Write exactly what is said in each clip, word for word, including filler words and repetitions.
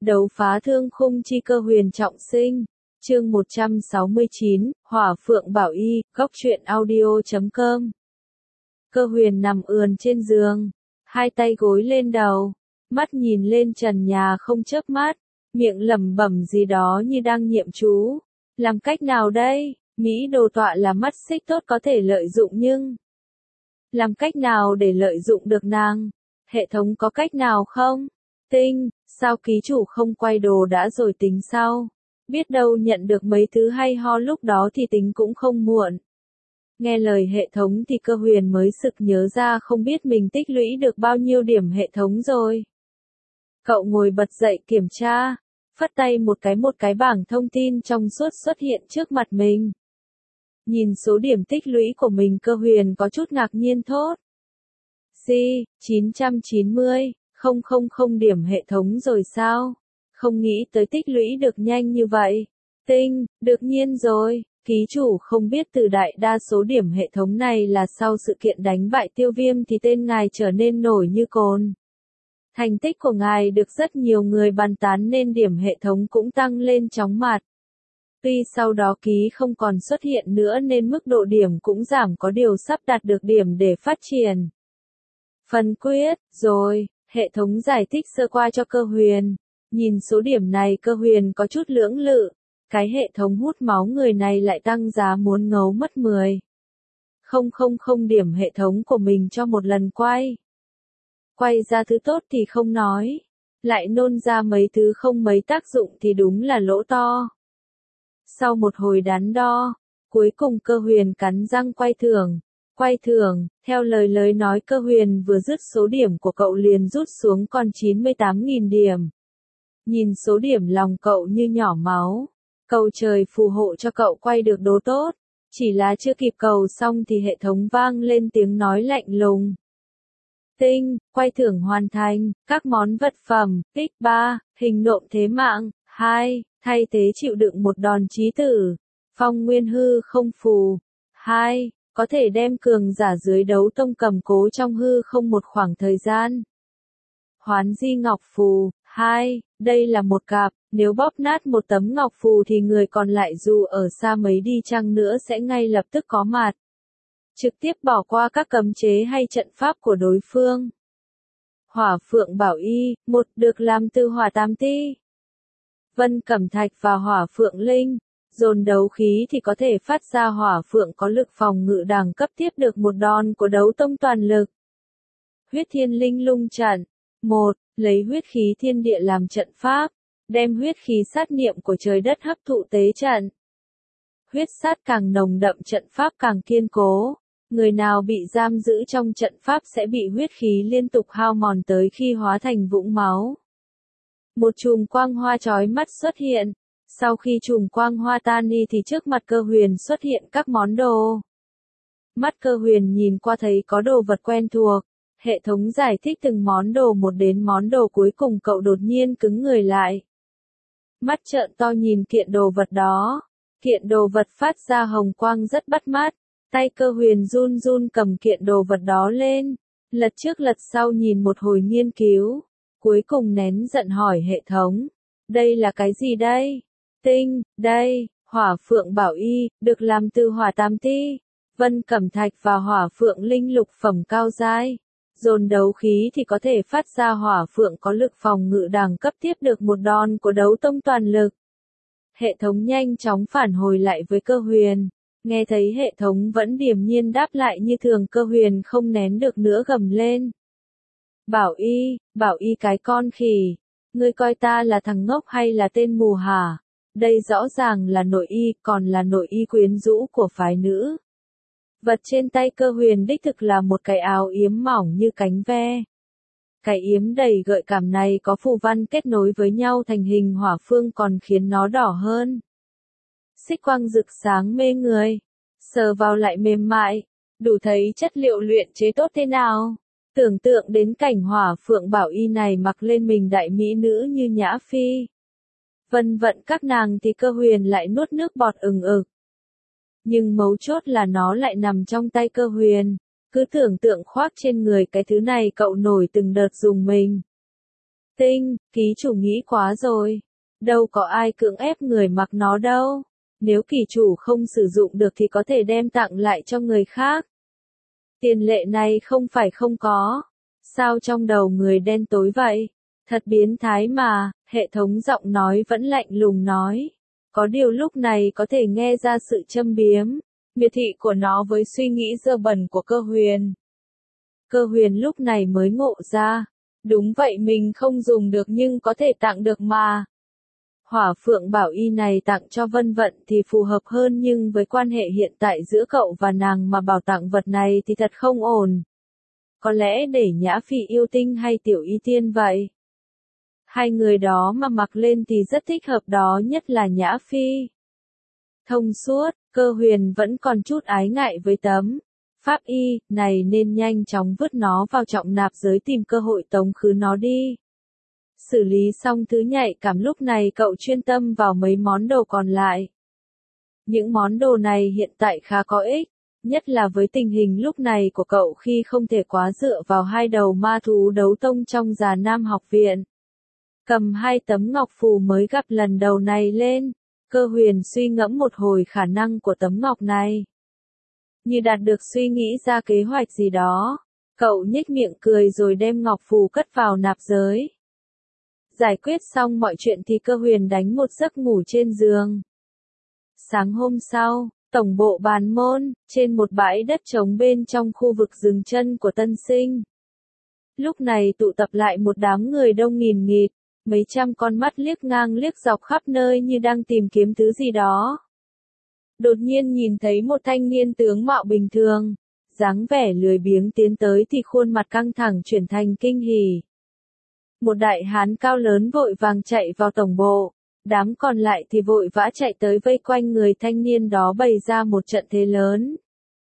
Đấu phá thương khung chi cơ huyền trọng sinh. Chương một trăm sáu mươi chín, Hỏa Phượng Bảo Y, góc truyện audio chấm com. Cơ huyền nằm ườn trên giường, hai tay gối lên đầu, mắt nhìn lên trần nhà không chớp mắt, miệng lẩm bẩm gì đó như đang niệm chú. Làm cách nào đây? Mỹ đồ tọa là mắt xích tốt có thể lợi dụng nhưng làm cách nào để lợi dụng được nàng? Hệ thống có cách nào không? Tinh, sao ký chủ không quay đồ đã rồi tính sau? Biết đâu nhận được mấy thứ hay ho lúc đó thì tính cũng không muộn. Nghe lời hệ thống thì cơ huyền mới sực nhớ ra không biết mình tích lũy được bao nhiêu điểm hệ thống rồi. Cậu ngồi bật dậy kiểm tra, phất tay một cái một cái bảng thông tin trong suốt xuất hiện trước mặt mình. Nhìn số điểm tích lũy của mình cơ huyền có chút ngạc nhiên thốt. Xì, chín trăm chín mươi, không không không điểm hệ thống rồi sao? Không nghĩ tới tích lũy được nhanh như vậy. Tinh, đương nhiên rồi, ký chủ không biết từ đại đa số điểm hệ thống này là sau sự kiện đánh bại tiêu viêm thì tên ngài trở nên nổi như cồn. Thành tích của ngài được rất nhiều người bàn tán nên điểm hệ thống cũng tăng lên chóng mặt. Tuy sau đó ký không còn xuất hiện nữa nên mức độ điểm cũng giảm có điều sắp đạt được điểm để phát triển. Phần quyết, rồi, hệ thống giải thích sơ qua cho cơ huyền. Nhìn số điểm này cơ huyền có chút lưỡng lự. Cái hệ thống hút máu người này lại tăng giá muốn ngấu mất mười. Không không không điểm hệ thống của mình cho một lần quay. Quay ra thứ tốt thì không nói. Lại nôn ra mấy thứ không mấy tác dụng thì đúng là lỗ to. Sau một hồi đắn đo, cuối cùng cơ huyền cắn răng quay thưởng. Quay thưởng, theo lời lời nói cơ huyền vừa dứt số điểm của cậu liền rút xuống còn chín mươi tám nghìn điểm. Nhìn số điểm lòng cậu như nhỏ máu. Cầu trời phù hộ cho cậu quay được đố tốt. Chỉ là chưa kịp cầu xong thì hệ thống vang lên tiếng nói lạnh lùng. Tinh, quay thưởng hoàn thành, các món vật phẩm, tích ba, hình nộm thế mạng, hai, thay thế chịu đựng một đòn chí tử, phong nguyên hư không phù, hai, có thể đem cường giả dưới đấu tông cầm cố trong hư không một khoảng thời gian. Hoán di ngọc phù, hai, đây là một cặp, nếu bóp nát một tấm ngọc phù thì người còn lại dù ở xa mấy đi chăng nữa sẽ ngay lập tức có mặt. Trực tiếp bỏ qua các cấm chế hay trận pháp của đối phương. Hỏa Phượng Bảo Y, một được làm từ hỏa tam ti. Vân Cẩm Thạch và Hỏa Phượng Linh, dồn đấu khí thì có thể phát ra Hỏa Phượng có lực phòng ngự đẳng cấp tiếp được một đòn của đấu tông toàn lực. Huyết Thiên Linh Lung trận. một. Lấy huyết khí thiên địa làm trận pháp, đem huyết khí sát niệm của trời đất hấp thụ tế trận. Huyết sát càng nồng đậm trận pháp càng kiên cố, người nào bị giam giữ trong trận pháp sẽ bị huyết khí liên tục hao mòn tới khi hóa thành vũng máu. Một chùm quang hoa chói mắt xuất hiện, sau khi chùm quang hoa tan đi thì trước mặt cơ huyền xuất hiện các món đồ. Mắt cơ huyền nhìn qua thấy có đồ vật quen thuộc. Hệ thống giải thích từng món đồ một đến món đồ cuối cùng cậu đột nhiên cứng người lại. Mắt trợn to nhìn kiện đồ vật đó. Kiện đồ vật phát ra hồng quang rất bắt mắt. Tay cơ huyền run run cầm kiện đồ vật đó lên. Lật trước lật sau nhìn một hồi nghiên cứu. Cuối cùng nén giận hỏi hệ thống. Đây là cái gì đây? Tinh, đây, Hỏa Phượng Bảo Y, được làm từ hỏa tam ti. Vân Cẩm Thạch và Hỏa Phượng Linh lục phẩm cao giai. Dồn đấu khí thì có thể phát ra Hỏa Phượng có lực phòng ngự đẳng cấp tiếp được một đòn của đấu tông toàn lực. Hệ thống nhanh chóng phản hồi lại với cơ huyền. Nghe thấy hệ thống vẫn điềm nhiên đáp lại như thường cơ huyền không nén được nữa gầm lên. Bảo Y, Bảo Y cái con khỉ. Ngươi coi ta là thằng ngốc hay là tên mù hả? Đây rõ ràng là nội y còn là nội y quyến rũ của phái nữ. Vật trên tay cơ huyền đích thực là một cái áo yếm mỏng như cánh ve. Cái yếm đầy gợi cảm này có phù văn kết nối với nhau thành hình hỏa phương còn khiến nó đỏ hơn. Xích quang rực sáng mê người, sờ vào lại mềm mại, đủ thấy chất liệu luyện chế tốt thế nào. Tưởng tượng đến cảnh Hỏa Phượng Bảo Y này mặc lên mình đại mỹ nữ như Nhã Phi. Vân vận các nàng thì cơ huyền lại nuốt nước bọt ừng ực. Nhưng mấu chốt là nó lại nằm trong tay cơ huyền. Cứ tưởng tượng khoác trên người cái thứ này cậu nổi từng đợt dùng mình. Tinh, ký chủ nghĩ quá rồi. Đâu có ai cưỡng ép người mặc nó đâu. Nếu kỳ chủ không sử dụng được thì có thể đem tặng lại cho người khác. Tiền lệ này không phải không có. Sao trong đầu người đen tối vậy? Thật biến thái mà, hệ thống giọng nói vẫn lạnh lùng nói. Có điều lúc này có thể nghe ra sự châm biếm, miệt thị của nó với suy nghĩ dơ bẩn của Cơ Huyền. Cơ Huyền lúc này mới ngộ ra. Đúng vậy, mình không dùng được nhưng có thể tặng được mà. Hỏa phượng bảo y này tặng cho Vân Vận thì phù hợp hơn, nhưng với quan hệ hiện tại giữa cậu và nàng mà bảo tặng vật này thì thật không ổn. Có lẽ để Nhã Phi yêu tinh hay Tiểu Y Tiên vậy. Hai người đó mà mặc lên thì rất thích hợp, đó nhất là Nhã Phi. Thông suốt, Cơ Huyền vẫn còn chút ái ngại với tấm pháp y này nên nhanh chóng vứt nó vào trọng nạp giới, tìm cơ hội tống khứ nó đi. Xử lý xong thứ nhạy cảm, lúc này cậu chuyên tâm vào mấy món đồ còn lại. Những món đồ này hiện tại khá có ích, nhất là với tình hình lúc này của cậu khi không thể quá dựa vào hai đầu ma thú đấu tông trong Già Nam học viện. Cầm hai tấm ngọc phù mới gặp lần đầu này lên, Cơ Huyền suy ngẫm một hồi khả năng của tấm ngọc này. Như đạt được suy nghĩ ra kế hoạch gì đó, cậu nhếch miệng cười rồi đem ngọc phù cất vào nạp giới. Giải quyết xong mọi chuyện thì Cơ Huyền đánh một giấc ngủ trên giường. Sáng hôm sau, tổng bộ Bàn Môn, trên một bãi đất trống bên trong khu vực dừng chân của Tân Sinh. Lúc này tụ tập lại một đám người đông nghìn nghịt, mấy trăm con mắt liếc ngang liếc dọc khắp nơi như đang tìm kiếm thứ gì đó. Đột nhiên nhìn thấy một thanh niên tướng mạo bình thường, dáng vẻ lười biếng tiến tới thì khuôn mặt căng thẳng chuyển thành kinh hỉ. Một đại hán cao lớn vội vàng chạy vào tổng bộ, đám còn lại thì vội vã chạy tới vây quanh người thanh niên đó bày ra một trận thế lớn.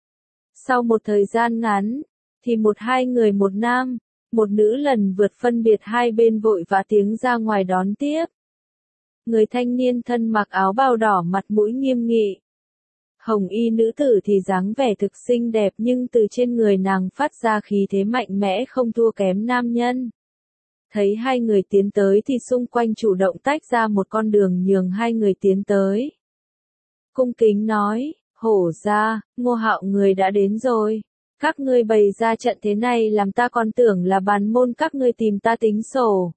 Sau một thời gian ngắn, thì một hai người một nam, một nữ lần vượt phân biệt hai bên vội vã tiếng ra ngoài đón tiếp. Người thanh niên thân mặc áo bào đỏ mặt mũi nghiêm nghị. Hồng y nữ tử thì dáng vẻ thực xinh đẹp, nhưng từ trên người nàng phát ra khí thế mạnh mẽ không thua kém nam nhân. Thấy hai người tiến tới thì xung quanh chủ động tách ra một con đường nhường hai người tiến tới. Cung kính nói, hổ ra, Ngô Hạo người đã đến rồi. Các ngươi bày ra trận thế này làm ta còn tưởng là Bàn Môn các ngươi tìm ta tính sổ.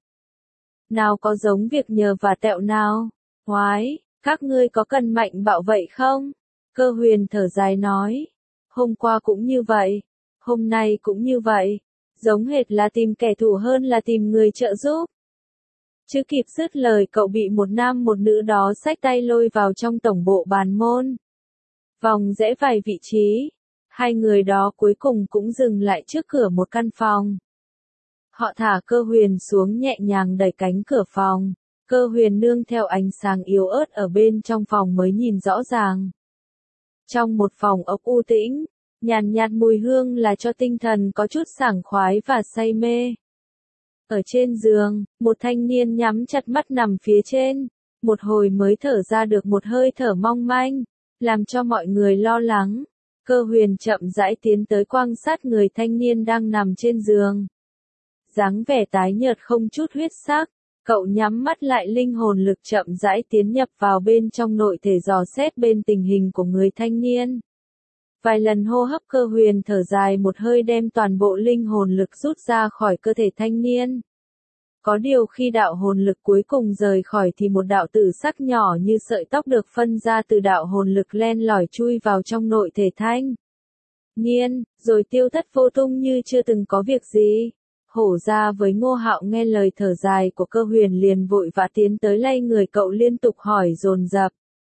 Nào có giống việc nhờ và tẹo nào. Hoái, các ngươi có cần mạnh bạo vậy không? Cơ Huyền thở dài nói. Hôm qua cũng như vậy. Hôm nay cũng như vậy. Giống hệt là tìm kẻ thù hơn là tìm người trợ giúp. Chưa kịp dứt lời cậu bị một nam một nữ đó xách tay lôi vào trong tổng bộ Bàn Môn. Vòng rẽ vài vị trí. Hai người đó cuối cùng cũng dừng lại trước cửa một căn phòng. Họ thả Cơ Huyền xuống nhẹ nhàng đẩy cánh cửa phòng. Cơ Huyền nương theo ánh sáng yếu ớt ở bên trong phòng mới nhìn rõ ràng. Trong một phòng ốc u tĩnh, nhàn nhạt mùi hương là cho tinh thần có chút sảng khoái và say mê. Ở trên giường, một thanh niên nhắm chặt mắt nằm phía trên, một hồi mới thở ra được một hơi thở mong manh, làm cho mọi người lo lắng. Cơ Huyền chậm rãi tiến tới quan sát người thanh niên đang nằm trên giường. Dáng vẻ tái nhợt không chút huyết sắc, cậu nhắm mắt lại, linh hồn lực chậm rãi tiến nhập vào bên trong nội thể dò xét bên tình hình của người thanh niên. Vài lần hô hấp, Cơ Huyền thở dài một hơi đem toàn bộ linh hồn lực rút ra khỏi cơ thể thanh niên. Có điều khi đạo hồn lực cuối cùng rời khỏi thì một đạo tử sắc nhỏ như sợi tóc được phân ra từ đạo hồn lực len lỏi chui vào trong nội thể thanh niên, rồi tiêu thất vô tung như chưa từng có việc gì. Hổ ra với Ngô Hạo nghe lời thở dài của Cơ Huyền liền vội vã tiến tới lay người cậu liên tục hỏi dồn dập.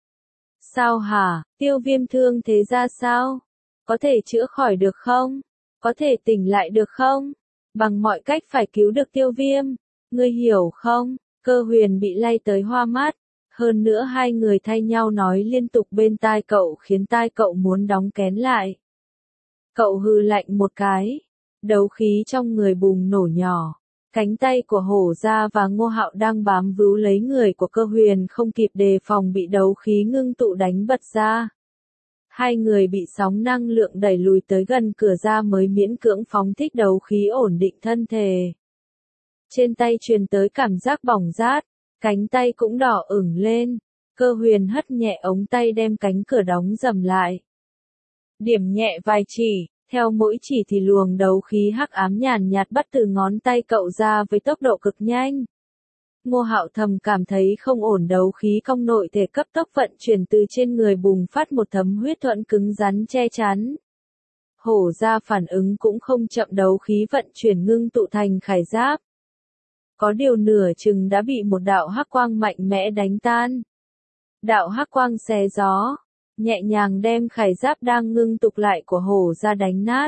Sao hả, Tiêu Viêm thương thế ra sao? Có thể chữa khỏi được không? Có thể tỉnh lại được không? Bằng mọi cách phải cứu được Tiêu Viêm. Ngươi hiểu không? Cơ Huyền bị lay tới hoa mắt. Hơn nữa hai người thay nhau nói liên tục bên tai cậu khiến tai cậu muốn đóng kén lại. Cậu hừ lạnh một cái. Đấu khí trong người bùng nổ nhỏ. Cánh tay của Hổ Gia và Ngô Hạo đang bám víu lấy người của Cơ Huyền không kịp đề phòng bị đấu khí ngưng tụ đánh bật ra. Hai người bị sóng năng lượng đẩy lùi tới gần cửa ra mới miễn cưỡng phóng thích đấu khí ổn định thân thể. Trên tay truyền tới cảm giác bỏng rát, cánh tay cũng đỏ ửng lên. Cơ huyền hất nhẹ ống tay đem cánh cửa đóng dầm lại. Điểm nhẹ vài chỉ, theo mỗi chỉ thì luồng đấu khí hắc ám nhàn nhạt bắt từ ngón tay cậu ra với tốc độ cực nhanh. Ngô Hạo thầm cảm thấy không ổn, đấu khí trong nội thể cấp tốc vận chuyển từ trên người bùng phát một thấm huyết thuẫn cứng rắn che chắn. Hổ ra phản ứng cũng không chậm, đấu khí vận chuyển ngưng tụ thành khải giáp. Có điều nửa chừng đã bị một đạo hắc quang mạnh mẽ đánh tan. Đạo hắc quang xé gió, nhẹ nhàng đem khải giáp đang ngưng tụ lại của hổ ra đánh nát.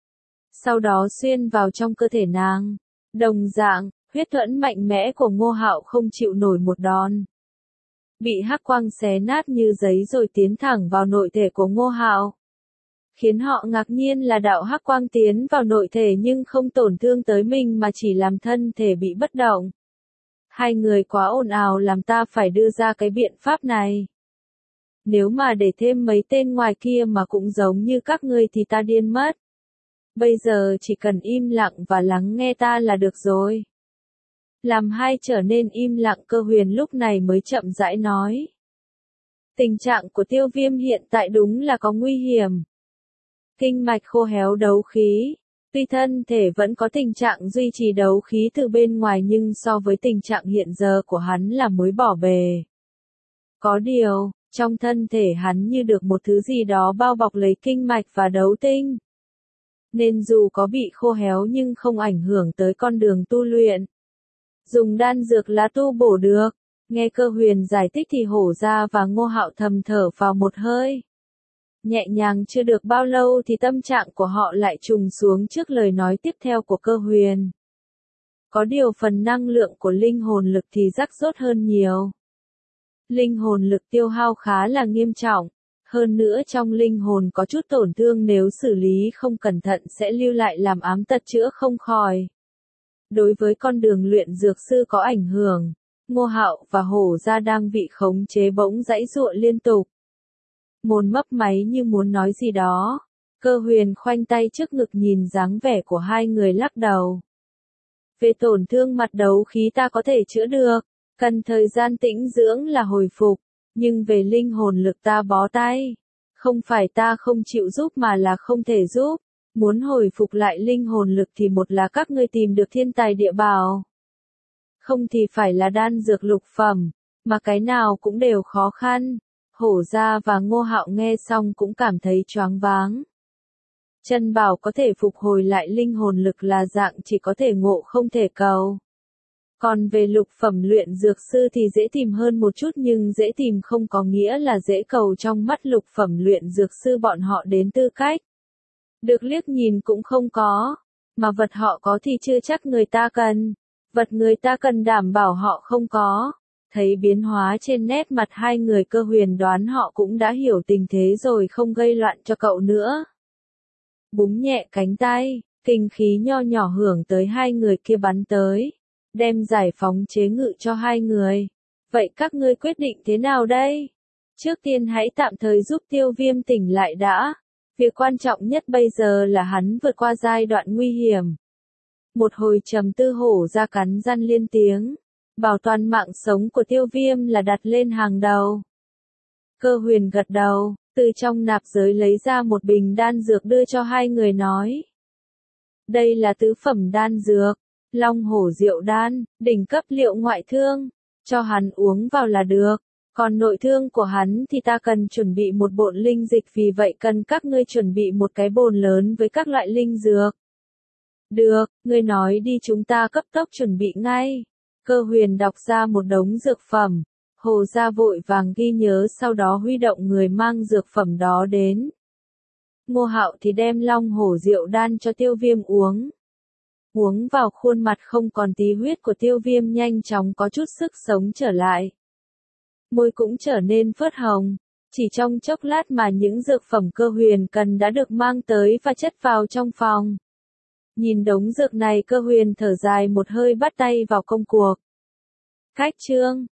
Sau đó xuyên vào trong cơ thể nàng. Đồng dạng, huyết thuẫn mạnh mẽ của Ngô Hạo không chịu nổi một đòn. Bị hắc quang xé nát như giấy rồi tiến thẳng vào nội thể của Ngô Hạo. Khiến họ ngạc nhiên là đạo hắc quang tiến vào nội thể nhưng không tổn thương tới mình mà chỉ làm thân thể bị bất động. Hai người quá ồn ào làm ta phải đưa ra cái biện pháp này. Nếu mà để thêm mấy tên ngoài kia mà cũng giống như các ngươi thì ta điên mất. Bây giờ chỉ cần im lặng và lắng nghe ta là được rồi. Làm hai trở nên im lặng, Cơ Huyền lúc này mới chậm rãi nói. Tình trạng của Tiêu Viêm hiện tại đúng là có nguy hiểm. Kinh mạch khô héo, đấu khí. Tuy thân thể vẫn có tình trạng duy trì đấu khí từ bên ngoài nhưng so với tình trạng hiện giờ của hắn là mới bỏ bề. Có điều, trong thân thể hắn như được một thứ gì đó bao bọc lấy kinh mạch và đấu tinh. Nên dù có bị khô héo nhưng không ảnh hưởng tới con đường tu luyện. Dùng đan dược là tu bổ được. Nghe Cơ Huyền giải thích thì Hổ Ra và Ngô Hạo thầm thở vào một hơi. Nhẹ nhàng chưa được bao lâu thì tâm trạng của họ lại trùng xuống trước lời nói tiếp theo của Cơ Huyền. Có điều phần năng lượng của linh hồn lực thì rắc rối hơn nhiều. Linh hồn lực tiêu hao khá là nghiêm trọng. Hơn nữa trong linh hồn có chút tổn thương, nếu xử lý không cẩn thận sẽ lưu lại làm ám tật chữa không khỏi. Đối với con đường luyện dược sư có ảnh hưởng. Ngô Hạo và Hổ Ra đang bị khống chế bỗng giãy giụa liên tục. Môn mấp máy như muốn nói gì đó. Cơ Huyền khoanh tay trước ngực nhìn dáng vẻ của hai người lắc đầu. Về tổn thương mặt đấu khí ta có thể chữa được, cần thời gian tĩnh dưỡng là hồi phục, nhưng về linh hồn lực ta bó tay. Không phải ta không chịu giúp mà là không thể giúp. Muốn hồi phục lại linh hồn lực thì một là các ngươi tìm được thiên tài địa bảo. Không thì phải là đan dược lục phẩm, mà cái nào cũng đều khó khăn. Hổ Ra và Ngô Hạo nghe xong cũng cảm thấy choáng váng. Chân bảo có thể phục hồi lại linh hồn lực là dạng chỉ có thể ngộ không thể cầu. Còn về lục phẩm luyện dược sư thì dễ tìm hơn một chút, nhưng dễ tìm không có nghĩa là dễ cầu. Trong mắt lục phẩm luyện dược sư bọn họ đến tư cách được liếc nhìn cũng không có, mà vật họ có thì chưa chắc người ta cần, vật người ta cần đảm bảo họ không có. Thấy biến hóa trên nét mặt hai người, Cơ Huyền đoán họ cũng đã hiểu tình thế rồi, không gây loạn cho cậu nữa. Búng nhẹ cánh tay, kinh khí nho nhỏ hưởng tới hai người kia bắn tới, đem giải phóng chế ngự cho hai người. Vậy các ngươi quyết định thế nào đây? Trước tiên hãy tạm thời giúp Tiêu Viêm tỉnh lại đã. Việc quan trọng nhất bây giờ là hắn vượt qua giai đoạn nguy hiểm. Một hồi trầm tư, Hổ Ra cắn răng liên tiếng. Bảo toàn mạng sống của Tiêu Viêm là đặt lên hàng đầu. Cơ Huyền gật đầu, từ trong nạp giới lấy ra một bình đan dược đưa cho hai người nói. Đây là tứ phẩm đan dược, Long Hổ Diệu Đan, đỉnh cấp liệu ngoại thương, cho hắn uống vào là được. Còn nội thương của hắn thì ta cần chuẩn bị một bộn linh dịch, vì vậy cần các ngươi chuẩn bị một cái bồn lớn với các loại linh dược. Được, ngươi nói đi, chúng ta cấp tốc chuẩn bị ngay. Cơ Huyền đọc ra một đống dược phẩm. Hổ Ra vội vàng ghi nhớ, sau đó huy động người mang dược phẩm đó đến. Ngô Hạo thì đem Long Hổ Diệu Đan cho Tiêu Viêm uống. Uống vào, khuôn mặt không còn tí huyết của Tiêu Viêm nhanh chóng có chút sức sống trở lại. Môi cũng trở nên phớt hồng. Chỉ trong chốc lát mà những dược phẩm Cơ Huyền cần đã được mang tới và chất vào trong phòng. Nhìn đống dược này, Cơ Huyền thở dài một hơi, bắt tay vào công cuộc. Cách chương